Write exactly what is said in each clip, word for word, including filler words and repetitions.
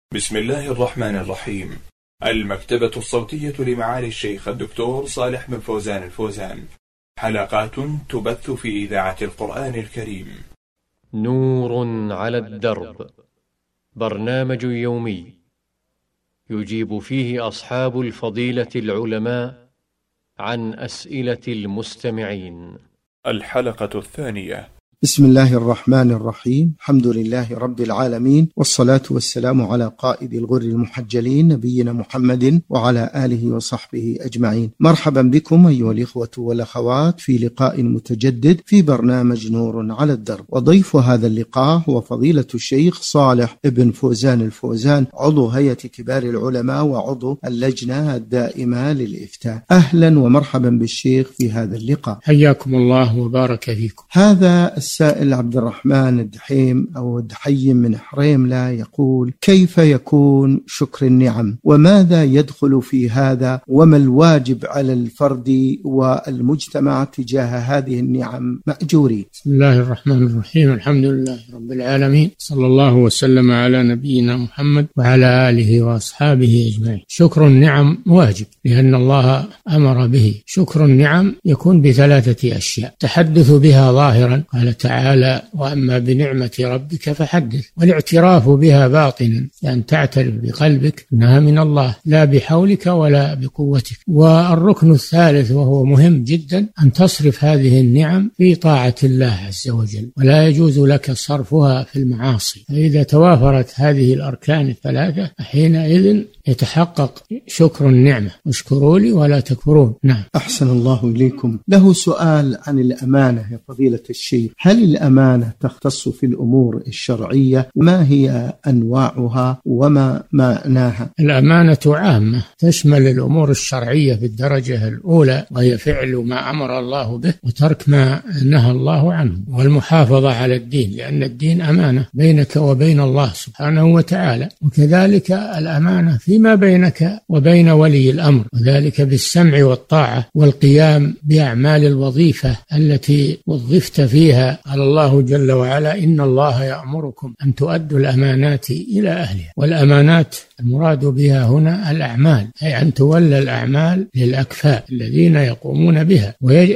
بسم الله الرحمن الرحيم. المكتبة الصوتية لمعالي الشيخ الدكتور صالح بن فوزان الفوزان، حلقات تبث في إذاعة القرآن الكريم. نور على الدرب، برنامج يومي يجيب فيه أصحاب الفضيلة العلماء عن أسئلة المستمعين. الحلقة الثانية. بسم الله الرحمن الرحيم. الحمد لله رب العالمين، والصلاة والسلام على قائد الغر المحجلين نبينا محمد وعلى آله وصحبه أجمعين. مرحبا بكم أيها الإخوة والأخوات في لقاء متجدد في برنامج نور على الدرب، وضيف هذا اللقاء هو فضيلة الشيخ صالح بن فوزان الفوزان، عضو هيئة كبار العلماء وعضو اللجنة الدائمة للإفتاء. أهلا ومرحبا بالشيخ في هذا اللقاء. حياكم الله وبارك فيكم. هذا السائل عبد الرحمن الدحيم أو الدحيم من حريم لا يقول: كيف يكون شكر النعم، وماذا يدخل في هذا، وما الواجب على الفرد والمجتمع تجاه هذه النعم مأجورين؟ بسم الله الرحمن الرحيم. الحمد لله رب العالمين، صلى الله وسلم على نبينا محمد وعلى آله وأصحابه أجمعين. شكر النعم واجب لأن الله أمر به. شكر النعم يكون بثلاثة أشياء: تحدث بها ظاهرا، قال تعالى: وأما بنعمة ربك فحدث، والاعتراف بها باطنا، يعني تعترف بقلبك أنها من الله لا بحولك ولا بقوتك. والركن الثالث وهو مهم جدا: أن تصرف هذه النعم في طاعة الله عز وجل، ولا يجوز لك صرفها في المعاصي. فإذا توافرت هذه الأركان الثلاثة حينئذ يتحقق شكر النعمة. اشكروا لي ولا تكفرون. نعم. أحسن الله إليكم. له سؤال عن الأمانة يا فضيلة الشيخ: هل الأمانة تختص في الأمور الشرعية؟ ما هي أنواعها وما معناها؟ الأمانة عامة، تشمل الأمور الشرعية في الدرجة الأولى، وهي فعل ما أمر الله به وترك ما نهى الله عنه، والمحافظة على الدين، لأن الدين أمانة بينك وبين الله سبحانه وتعالى. وكذلك الأمانة فيما بينك وبين ولي الأمر، وذلك بالسمع والطاعة والقيام بأعمال الوظيفة التي وظفت فيها. قال الله جل وعلا: إن الله يأمركم أن تؤدوا الأمانات إلى أهلها. والأمانات المراد بها هنا الأعمال، أي أن تولى الأعمال للأكفاء الذين يقومون بها.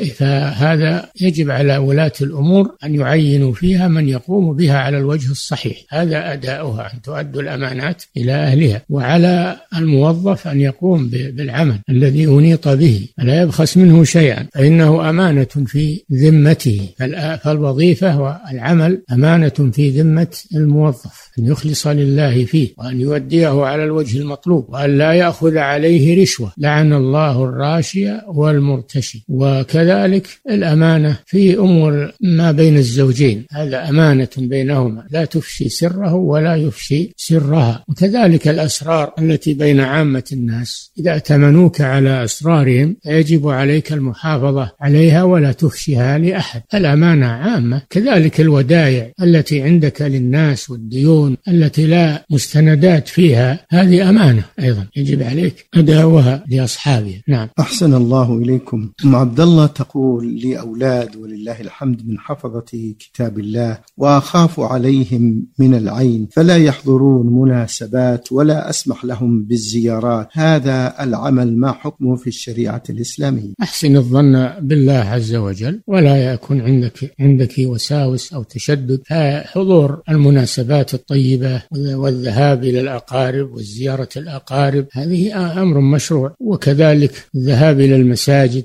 فهذا يجب على ولاة الأمور أن يعينوا فيها من يقوم بها على الوجه الصحيح، هذا أداؤها، أن تؤدوا الأمانات إلى أهلها. وعلى الموظف أن يقوم بالعمل الذي أنيط به، لا يبخس منه شيئا، فإنه أمانة في ذمته. فالوظيفة والعمل أمانة في ذمة الموظف، أن يخلص لله فيه، وأن يؤديه على الوجه المطلوب، وأن لا يأخذ عليه رشوة، لعن الله الراشي والمرتشي. وكذلك الأمانة في أمور ما بين الزوجين، هذا أمانة بينهما، لا تفشي سره ولا يفشي سرها. وكذلك الأسرار التي بين عامة الناس، إذا ائتمنوك على أسرارهم فيجب عليك المحافظة عليها ولا تفشيها لأحد. الأمانة عامة. كذلك الودائع التي عندك للناس والديون التي لا مستندات فيها، هذه أمانة أيضا يجب عليك أداؤها لأصحابها. نعم. أحسن الله إليكم. أم عبد الله تقول: لي أولاد ولله الحمد من حفظة كتاب الله، وأخاف عليهم من العين، فلا يحضرون مناسبات ولا أسمح لهم بالزيارات، هذا العمل ما حكمه في الشريعة الإسلامية؟ أحسن الظن بالله عز وجل، ولا يكون عندك عندك وساوس أو تشدد. فحضور المناسبات الطيبة والذهاب إلى الأقارب وزيارة الأقارب هذه أمر مشروع، وكذلك الذهاب إلى المساجد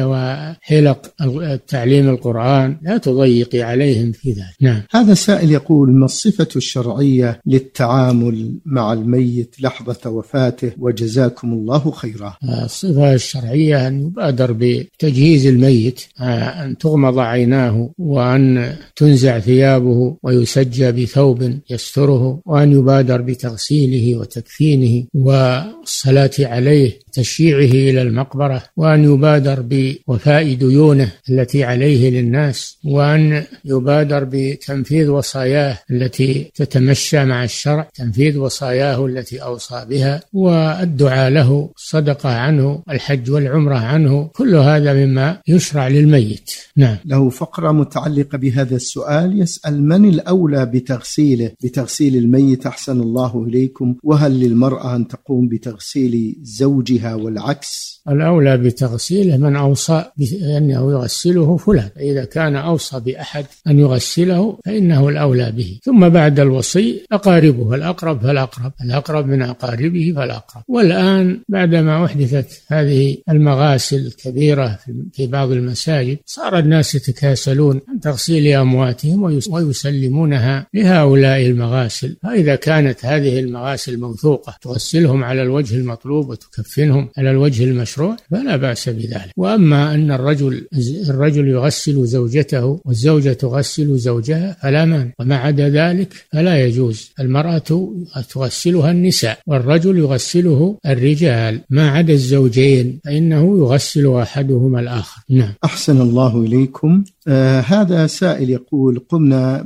وحلق تعليم القرآن، لا تضيقي عليهم في ذلك. نعم. هذا سائل يقول: ما الصفة الشرعية للتعامل مع الميت لحظة وفاته، وجزاكم الله خيرا؟ الصفة الشرعية أن يبادر بتجهيز الميت، أن تغمض عيناه، وأن تنزع ثيابه ويسجى بثوب يستره، وأن يبادر بتغسيله وتكفينه والصلاة عليه تشييعه إلى المقبرة، وأن يبادر بوفاء ديونه التي عليه للناس، وأن يبادر بتنفيذ وصاياه التي تتمشى مع الشرع، تنفيذ وصاياه التي أوصى بها، والدعاء له، الصدقة عنه، الحج والعمرة عنه، كل هذا مما يشرع للميت. نعم. له فقرة متعلقة بهذا السؤال، يسأل: من الأولى بتغسيله بتغسيل الميت أحسن الله إليكم؟ وهل للمرأة أن تقوم بتغسيل زوجها والعكس؟ الأولى بتغسيله من أوصى بأنه يغسله فلان، إذا كان أوصى بأحد أن يغسله فإنه الأولى به، ثم بعد الوصي أقاربه، الأقرب فالأقرب، الأقرب من أقاربه فالأقرب. والآن بعدما أحدثت هذه المغاسل الكبيرة في بعض المساجد، صار الناس يتكاسلون عن تغسيل أمواتهم ويسلمونها لهؤلاء المغاسل. فإذا كانت هذه المغاسل موثوقة تغسلهم على الوجه المطلوب وتكفنهم على الوجه المشروع فلا بأس بذلك. وأما أن الرجل الرجل يغسل زوجته والزوجة تغسل زوجها فلا مانع، وما عدا ذلك فلا يجوز. المرأة تغسلها النساء والرجل يغسله الرجال، ما عدا الزوجين فإنه يغسل أحدهما الآخر. نعم. أحسن الله إليكم. آه هذا سائل يقول: قمنا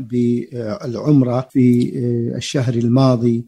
بالعمرة في آه الشهر الماضي،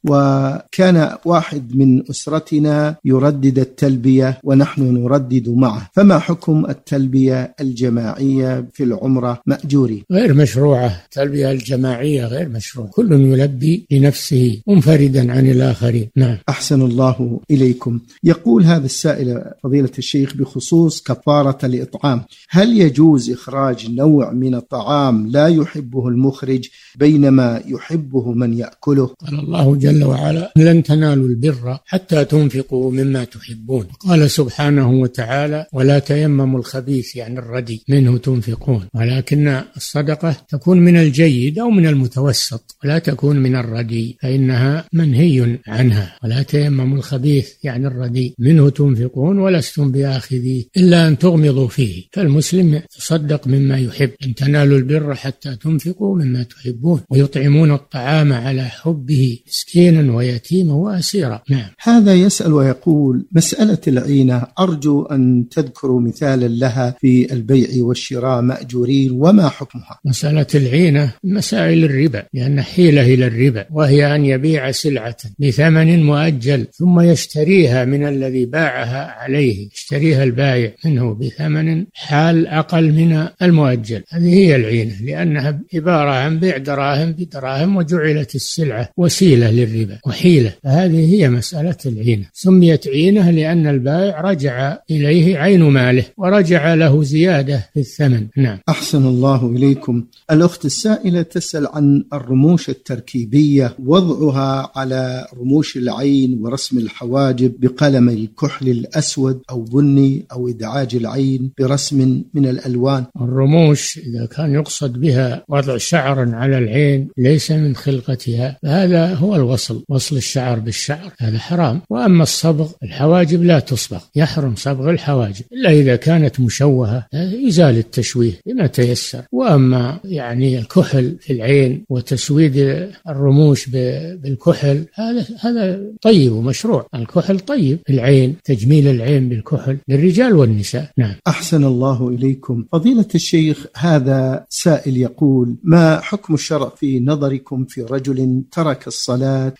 وكان واحد من أسرتنا يردد التلبية ونحن نردد معه، فما حكم التلبية الجماعية في العمرة مأجورين؟ غير مشروعة، التلبية الجماعية غير مشروع، كل يلبي لنفسه منفردا عن الآخرين. نعم. أحسن الله إليكم. يقول هذا السائل فضيلة الشيخ بخصوص كفارة الإطعام: هل يجوز إخراج نوع من الطعام لا يحبه المخرج بينما يحبه من يأكله؟ قال الله جل وعلا: لن تنالوا البر حتى تنفقوا مما تحبون. قال سبحانه وتعالى: ولا تيمموا الخبيث يعني الردي منه تنفقون، ولكن الصدقة تكون من الجيد أو من المتوسط ولا تكون من الردي، فإنها منهي عنها. ولا تيمموا الخبيث يعني الردي منه تنفقون ولستم بآخذيه إلا أن تغمضوا فيه. فالمسلم يتصدق مما يحب. إن تنالوا البر حتى تنفقوا مما تحبون ويطعمون الطعام على حبه مسكينا ويتيما وأسيرا. نعم. هذا يسأل ويقول: مسألة العينة أرجو أن تذكروا مثالا لها في البيع والشراء مأجورين، وما حكمها؟ مسألة العينة مسائل الربا، لأن حيلة إلى الربا، وهي أن يبيع سلعة بثمن مؤجل ثم يشتريها من الذي باعها عليه، يشتريها البائع منه بثمن حال أقل من المؤجل. هذه هي العينة، لأنها عبارة عن بيع دراهم بدراهم وجعلت السلعة وسيلة للربا وحيلة، فهذه هي مسألة العينة. سميت عينة لأن البائع رجع إليه عين ماله ورجع له زيادة في الثمن. نعم. أحسن الله إليكم. الأخت السائلة تسأل عن الرموش التركيبية، وضعها على رموش العين ورسم الحواجب بقلم الكحل الأسود أو بني أو إدعاج العين برسم من الألوان. الرموش إذا كان يقصد بها وضع شعر على العين ليس من خلقتها، فهذا هو الوصل، وصل الشعر بالشعر، هذا حرام. وأما الصبغ، الحواجب لا تصبغ، يحرم صبغ الحواجب إلا إذا كانت مشوهة، يزال التشويه بما تيسر. وأما يعني الكحل في العين وتسويد الرموش بالكحل، هذا هذا طيب ومشروع. الكحل طيب في العين، تجميل العين بالكحل للرجال والنساء. نعم. أحسن الله إليكم. فضيلة الشيخ، هذا سائل يقول: ما حكم الشرع في نظركم في رجل ترك الصلاة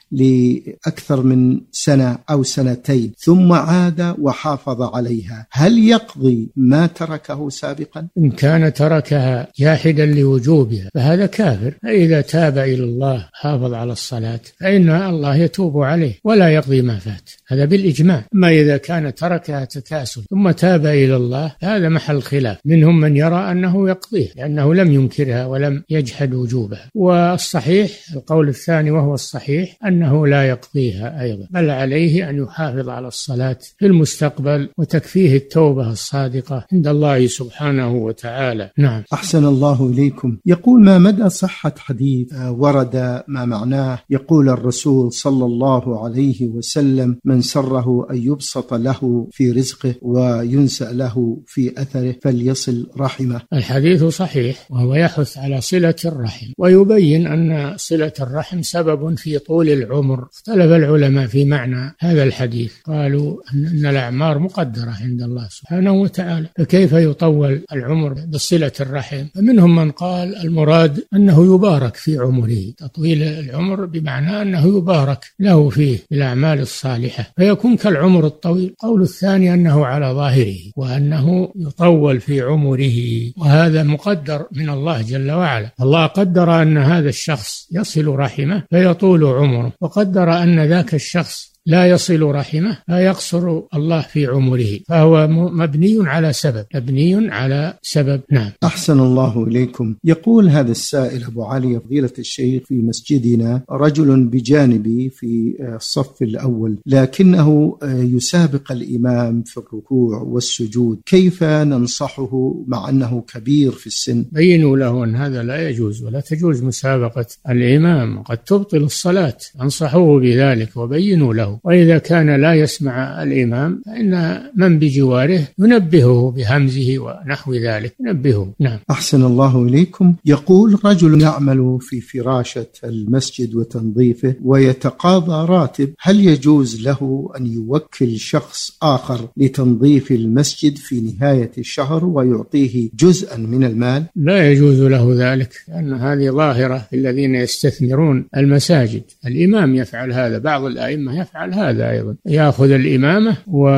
لأكثر من سنة أو سنتين ثم عاد وحافظ عليها، هل يقضي ما تركه سابقا؟ إن كان تركها جاحدا لوجوبها فهذا كافر، فإذا تاب إلى الله حافظ على الصلاة فإن الله يتوب عليه ولا يقضي ما فات، هذا بالإجماع. أما إذا كان تركها تكاسل ثم تاب إلى الله هذا محل خلاف، منهم من يرى أنه يقضيه لأنه لم ينكرها ولم يجحد وجوبها، والصحيح القول الثاني وهو الصحيح أنه لا يقضيها أيضا، بل عليه أن يحافظ على الصلاة في المستقبل وتكفيه التوبة الصادقة عند الله سبحانه وتعالى. نعم. أحسن الله إليكم. يقول: ما مدى صحة حديث ورد ما معناه يقول الرسول صلى الله عليه وسلم: من سره أن يبسط له في رزقه وينسأ له في أثره فليصل رحمه؟ الحديث صحيح، وهو يحث على صلة الرحم ويبين أن صلة الرحم سبب في طول العمر. اختلف العلماء في معنى هذا الحديث، قالوا قالوا أن الأعمار مقدرة عند الله سبحانه وتعالى، فكيف يطول العمر بصلة الرحم؟ فمنهم من قال المراد أنه يبارك في عمره، تطويل العمر بمعنى أنه يبارك له فيه بالأعمال الصالحة فيكون كالعمر الطويل. قول الثاني أنه على ظاهره وأنه يطول في عمره، وهذا مقدر من الله جل وعلا. الله قدر أن هذا الشخص يصل رحمه فيطول عمره، وقدر أن ذاك الشخص لا يصل رحمه فيقصر الله في عمره، فهو مبني على سبب مبني على سبب. نعم. أحسن الله إليكم. يقول هذا السائل أبو علي فضيلة الشيخ: في مسجدنا رجل بجانبي في الصف الأول لكنه يسابق الإمام في الركوع والسجود، كيف ننصحه مع أنه كبير في السن؟ بينوا له أن هذا لا يجوز، ولا تجوز مسابقة الإمام، قد تبطل الصلاة، انصحوه بذلك وبينوا له. وإذا كان لا يسمع الإمام فإن من بجواره ينبهه بهمزه ونحو ذلك، ينبهه. نعم. أحسن الله إليكم. يقول رجل يعمل في فراشة المسجد وتنظيفه ويتقاضى راتب، هل يجوز له أن يوكل شخص آخر لتنظيف المسجد في نهاية الشهر ويعطيه جزءا من المال؟ لا يجوز له ذلك، لأن هذه ظاهرة الذين يستثمرون المساجد. الإمام يفعل هذا، بعض الأئمة يفعل هذا أيضا، يأخذ الإمامة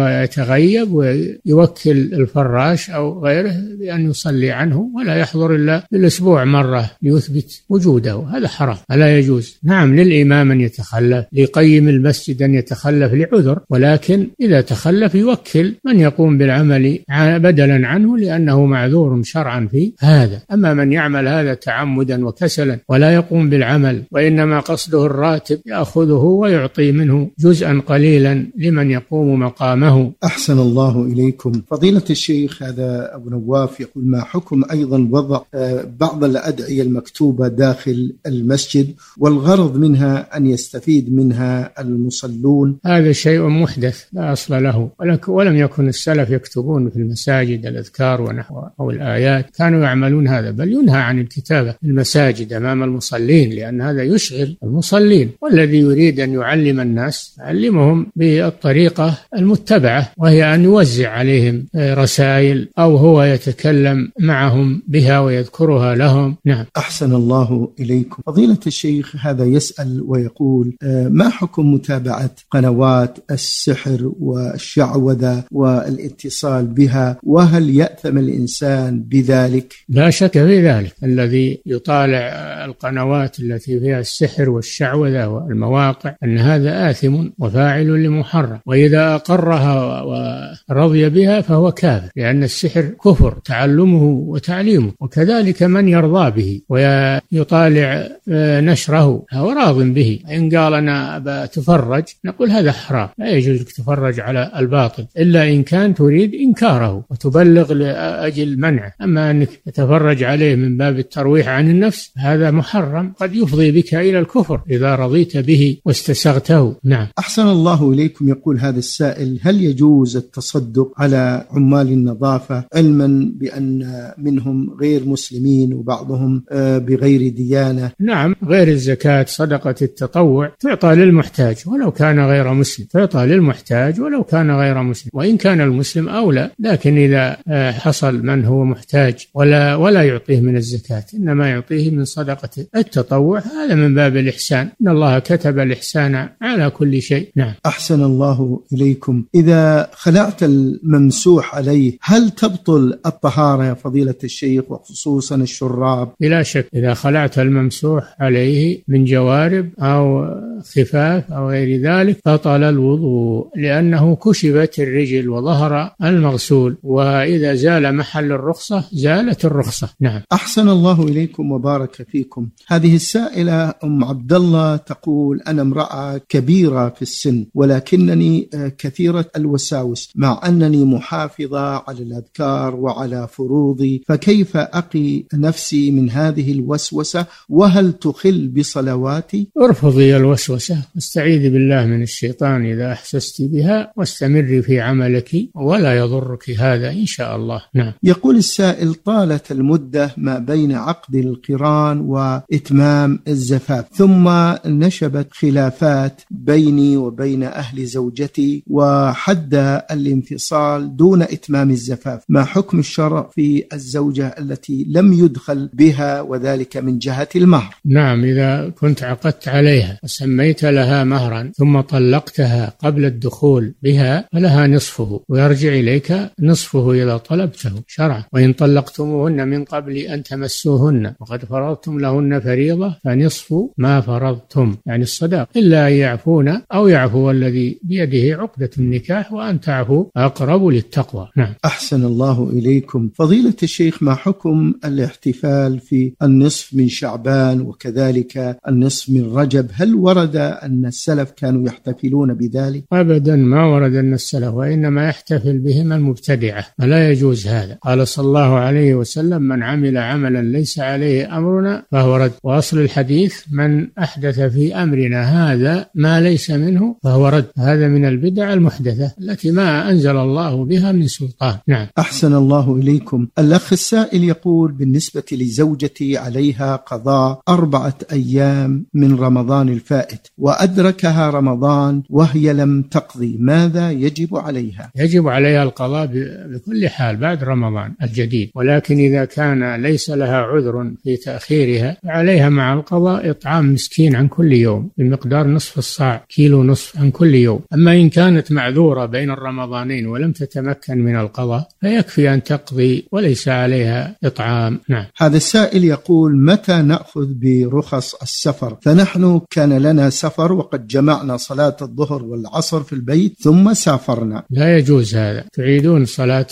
ويتغيب ويوكل الفراش أو غيره بأن يصلي عنه ولا يحضر إلا بالأسبوع مرة ليثبت وجوده، هذا حرام، لا يجوز. نعم، للإمام أن يتخلف، ليقيم المسجد أن يتخلف لعذر، ولكن إذا تخلف يوكل من يقوم بالعمل بدلا عنه لأنه معذور شرعا في هذا. أما من يعمل هذا تعمدا وكسلا ولا يقوم بالعمل وإنما قصده الراتب يأخذه ويعطي منه جزءا قليلا لمن يقوم مقامه. أحسن الله إليكم. فضيلة الشيخ، هذا أبو نواف يقول: ما حكم أيضا وضع بعض الأدعية المكتوبة داخل المسجد والغرض منها أن يستفيد منها المصلون؟ هذا شيء محدث لا أصل له، ولم يكن السلف يكتبون في المساجد الأذكار ونحو أو الآيات، كانوا يعملون هذا، بل ينهى عن الكتابة في المساجد أمام المصلين لأن هذا يشغل المصلين، والذي يريد أن يعلم الناس علمهم بالطريقة المتبعة، وهي أن يوزع عليهم رسائل أو هو يتكلم معهم بها ويذكرها لهم. نعم. أحسن الله إليكم. فضيلة الشيخ، هذا يسأل ويقول: ما حكم متابعة قنوات السحر والشعوذة والاتصال بها، وهل يأثم الإنسان بذلك؟ لا شك في ذلك، الذي يطالع القنوات التي فيها السحر والشعوذة والمواقع أن هذا آثم وفاعل لمحرم، وإذا أقرها ورضي بها فهو كافر، لأن السحر كفر تعلمه وتعليمه، وكذلك من يرضى به ويطالع نشره هو راض به. إن قال أنا بتفرج نقول هذا حرام، لا يجوز لك تفرج على الباطل إلا إن كان تريد إنكاره وتبلغ لأجل منعه. أما أنك تتفرج عليه من باب الترويح عن النفس هذا محرم، قد يفضي بك إلى الكفر إذا رضيت به واستسغته. نعم. أحسن الله إليكم. يقول هذا السائل: هل يجوز التصدق على عمال النظافة علما بأن منهم غير مسلمين وبعضهم بغير ديانة؟ نعم، غير الزكاة صدقة التطوع تعطى للمحتاج ولو كان غير مسلم، تعطى للمحتاج ولو كان غير مسلم، وإن كان المسلم أولى، لكن إذا حصل من هو محتاج ولا ولا يعطيه من الزكاة إنما يعطيه من صدقة التطوع، هذا من باب الإحسان، إن الله كتب الإحسان على كل شيء. نعم. أحسن الله إليكم. إذا خلعت الممسوح عليه هل تبطل الطهارة يا فضيلة الشيخ، وخصوصا الشراب؟ بلا شك، إذا خلعت الممسوح عليه من جوارب أو خفاف أو غير ذلك بطل الوضوء، لأنه كشفت الرجل وظهر المغسول، وإذا زال محل الرخصة زالت الرخصة. نعم. أحسن الله إليكم وبارك فيكم. هذه السائلة أم عبد الله تقول: أنا امرأة كبيرة في السن ولكنني كثيرة الوساوس مع أنني محافظة على الأذكار وعلى فروضي، فكيف أقي نفسي من هذه الوسوسة، وهل تخل بصلواتي؟ ارفضي الوسوسة واستعيذي بالله من الشيطان إذا أحسست بها، واستمري في عملك ولا يضرك هذا إن شاء الله. نعم. يقول السائل: طالت المدة ما بين عقد القران وإتمام الزفاف، ثم نشبت خلافات بيني بيني وبين أهل زوجتي وحد الانفصال دون إتمام الزفاف، ما حكم الشرع في الزوجة التي لم يدخل بها وذلك من جهة المهر؟ نعم، إذا كنت عقدت عليها وسميت لها مهرا ثم طلقتها قبل الدخول بها فلها نصفه ويرجع إليك نصفه إذا طلبته شرعا. وإن طلقتموهن من قبل أن تمسوهن وقد فرضتم لهن فريضة فنصف ما فرضتم، يعني الصداق، إلا أن يعفون أو يعفو الذي بيده عقدة النكاح وأن تعفو أقرب للتقوى. نعم. أحسن الله إليكم. فضيلة الشيخ، ما حكم الاحتفال في النصف من شعبان وكذلك النصف من رجب؟ هل ورد أن السلف كانوا يحتفلون بذلك؟ أبدا ما ورد أن السلف، وإنما يحتفل بهم المبتدعة، ولا يجوز هذا. قال صلى الله عليه وسلم: من عمل عملا ليس عليه أمرنا فهو رد. وأصل الحديث: من أحدث في أمرنا هذا ما ليس منه فهو رد. هذا من البدع المحدثة التي ما أنزل الله بها من سلطان. نعم. أحسن الله إليكم. الأخ السائل يقول: بالنسبة لزوجتي عليها قضاء أربعة أيام من رمضان الفائت وأدركها رمضان وهي لم تقضي، ماذا يجب عليها؟ يجب عليها القضاء بكل حال بعد رمضان الجديد، ولكن إذا كان ليس لها عذر في تأخيرها فعليها مع القضاء إطعام مسكين عن كل يوم بمقدار نصف الصاع، كيلو نصف عن كل يوم. أما إن كانت معذورة بين الرمضانين ولم تتمكن من القضاء فيكفي أن تقضي وليس عليها إطعام. نعم. هذا السائل يقول: متى نأخذ برخص السفر؟ فنحن كان لنا سفر وقد جمعنا صلاة الظهر والعصر في البيت ثم سافرنا. لا يجوز هذا، تعيدون صلاة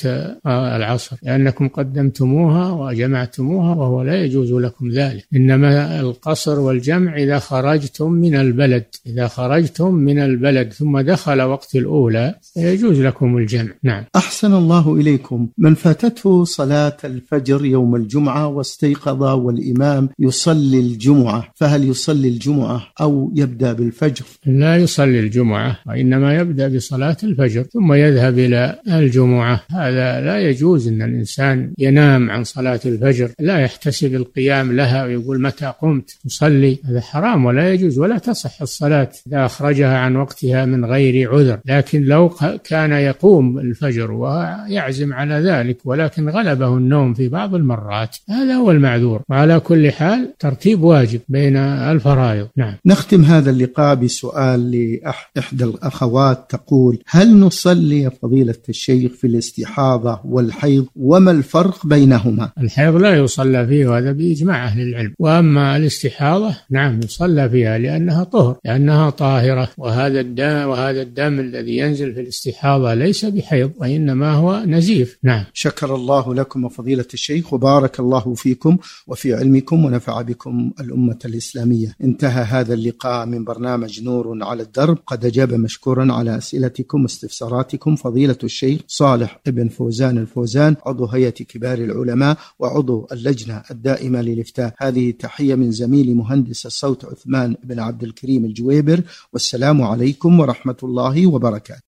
العصر لأنكم قدمتموها وجمعتموها وهو لا يجوز لكم ذلك. إنما القصر والجمع إذا خرجتم من البلد، إذا خرجتم من البلد ثم دخل وقت الأولى يجوز لكم الجمع. نعم. أحسن الله إليكم. من فاتته صلاة الفجر يوم الجمعة واستيقظ والإمام يصلي الجمعة، فهل يصلي الجمعة أو يبدأ بالفجر؟ لا يصلي الجمعة، وإنما يبدأ بصلاة الفجر ثم يذهب إلى الجمعة. هذا لا يجوز أن الإنسان ينام عن صلاة الفجر، لا يحتسب القيام لها ويقول متى قمت تصلي، هذا حرام ولا يجوز، ولا تصح الصلاة إذا أخرجها عن وقتها من غير عذر. لكن لو كان يقوم الفجر ويعزم على ذلك ولكن غلبه النوم في بعض المرات هذا هو المعذور. وعلى كل حال ترتيب واجب بين الفرائض. نعم. نختم هذا اللقاء بسؤال لإحدى الأخوات تقول: هل نصلي يا فضيلة الشيخ في الاستحاضة والحيض وما الفرق بينهما؟ الحيض لا يصلى فيه وهذا بإجماع أهل العلم، وأما الاستحاضة نعم يصلى فيها لأنها طهر، لأنها طاهرة. وهذا الدم وهذا الدم الذي ينزل في الاستحاضة ليس بحيض وإنما هو نزيف. نعم. شكر الله لكم فضيلة الشيخ وبارك الله فيكم وفي علمكم ونفع بكم الأمة الإسلامية. انتهى هذا اللقاء من برنامج نور على الدرب. قد أجاب مشكورا على أسئلتكم واستفساراتكم فضيلة الشيخ صالح بن فوزان الفوزان، عضو هيئة كبار العلماء وعضو اللجنة الدائمة للإفتاء. هذه تحية من زميلي مهندس الصوت عثمان بن عبد الكريم الجويبر، والسلام عليكم ورحمة الله وبركاته.